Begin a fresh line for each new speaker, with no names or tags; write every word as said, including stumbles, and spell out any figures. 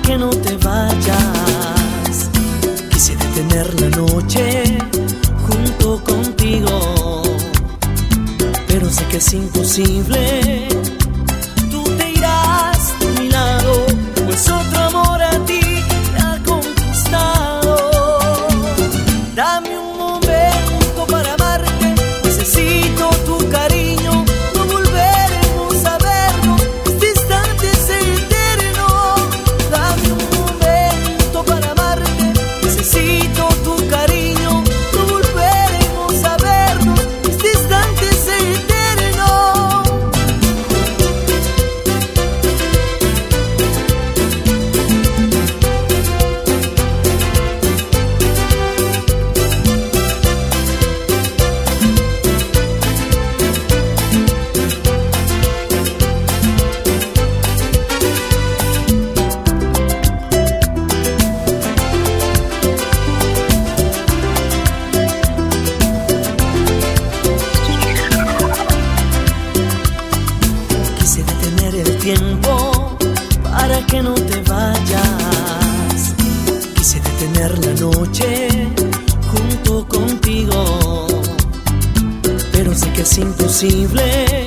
que no te vayas. Quise detener la noche junto contigo, pero sé que es imposible. Tú te irás de mi lado, pues otro amor a ti te ha conquistado. Dame un momento para amarte, necesito tu cariño. No volveremos a vernos, este instante es eterno. Dame un momento para amarte, necesito tu cariño. No volveremos a vernos, este instante es eterno. Quise detener el tiempo para que no te vayas. Quise detener la noche junto contigo, pero sé que es imposible.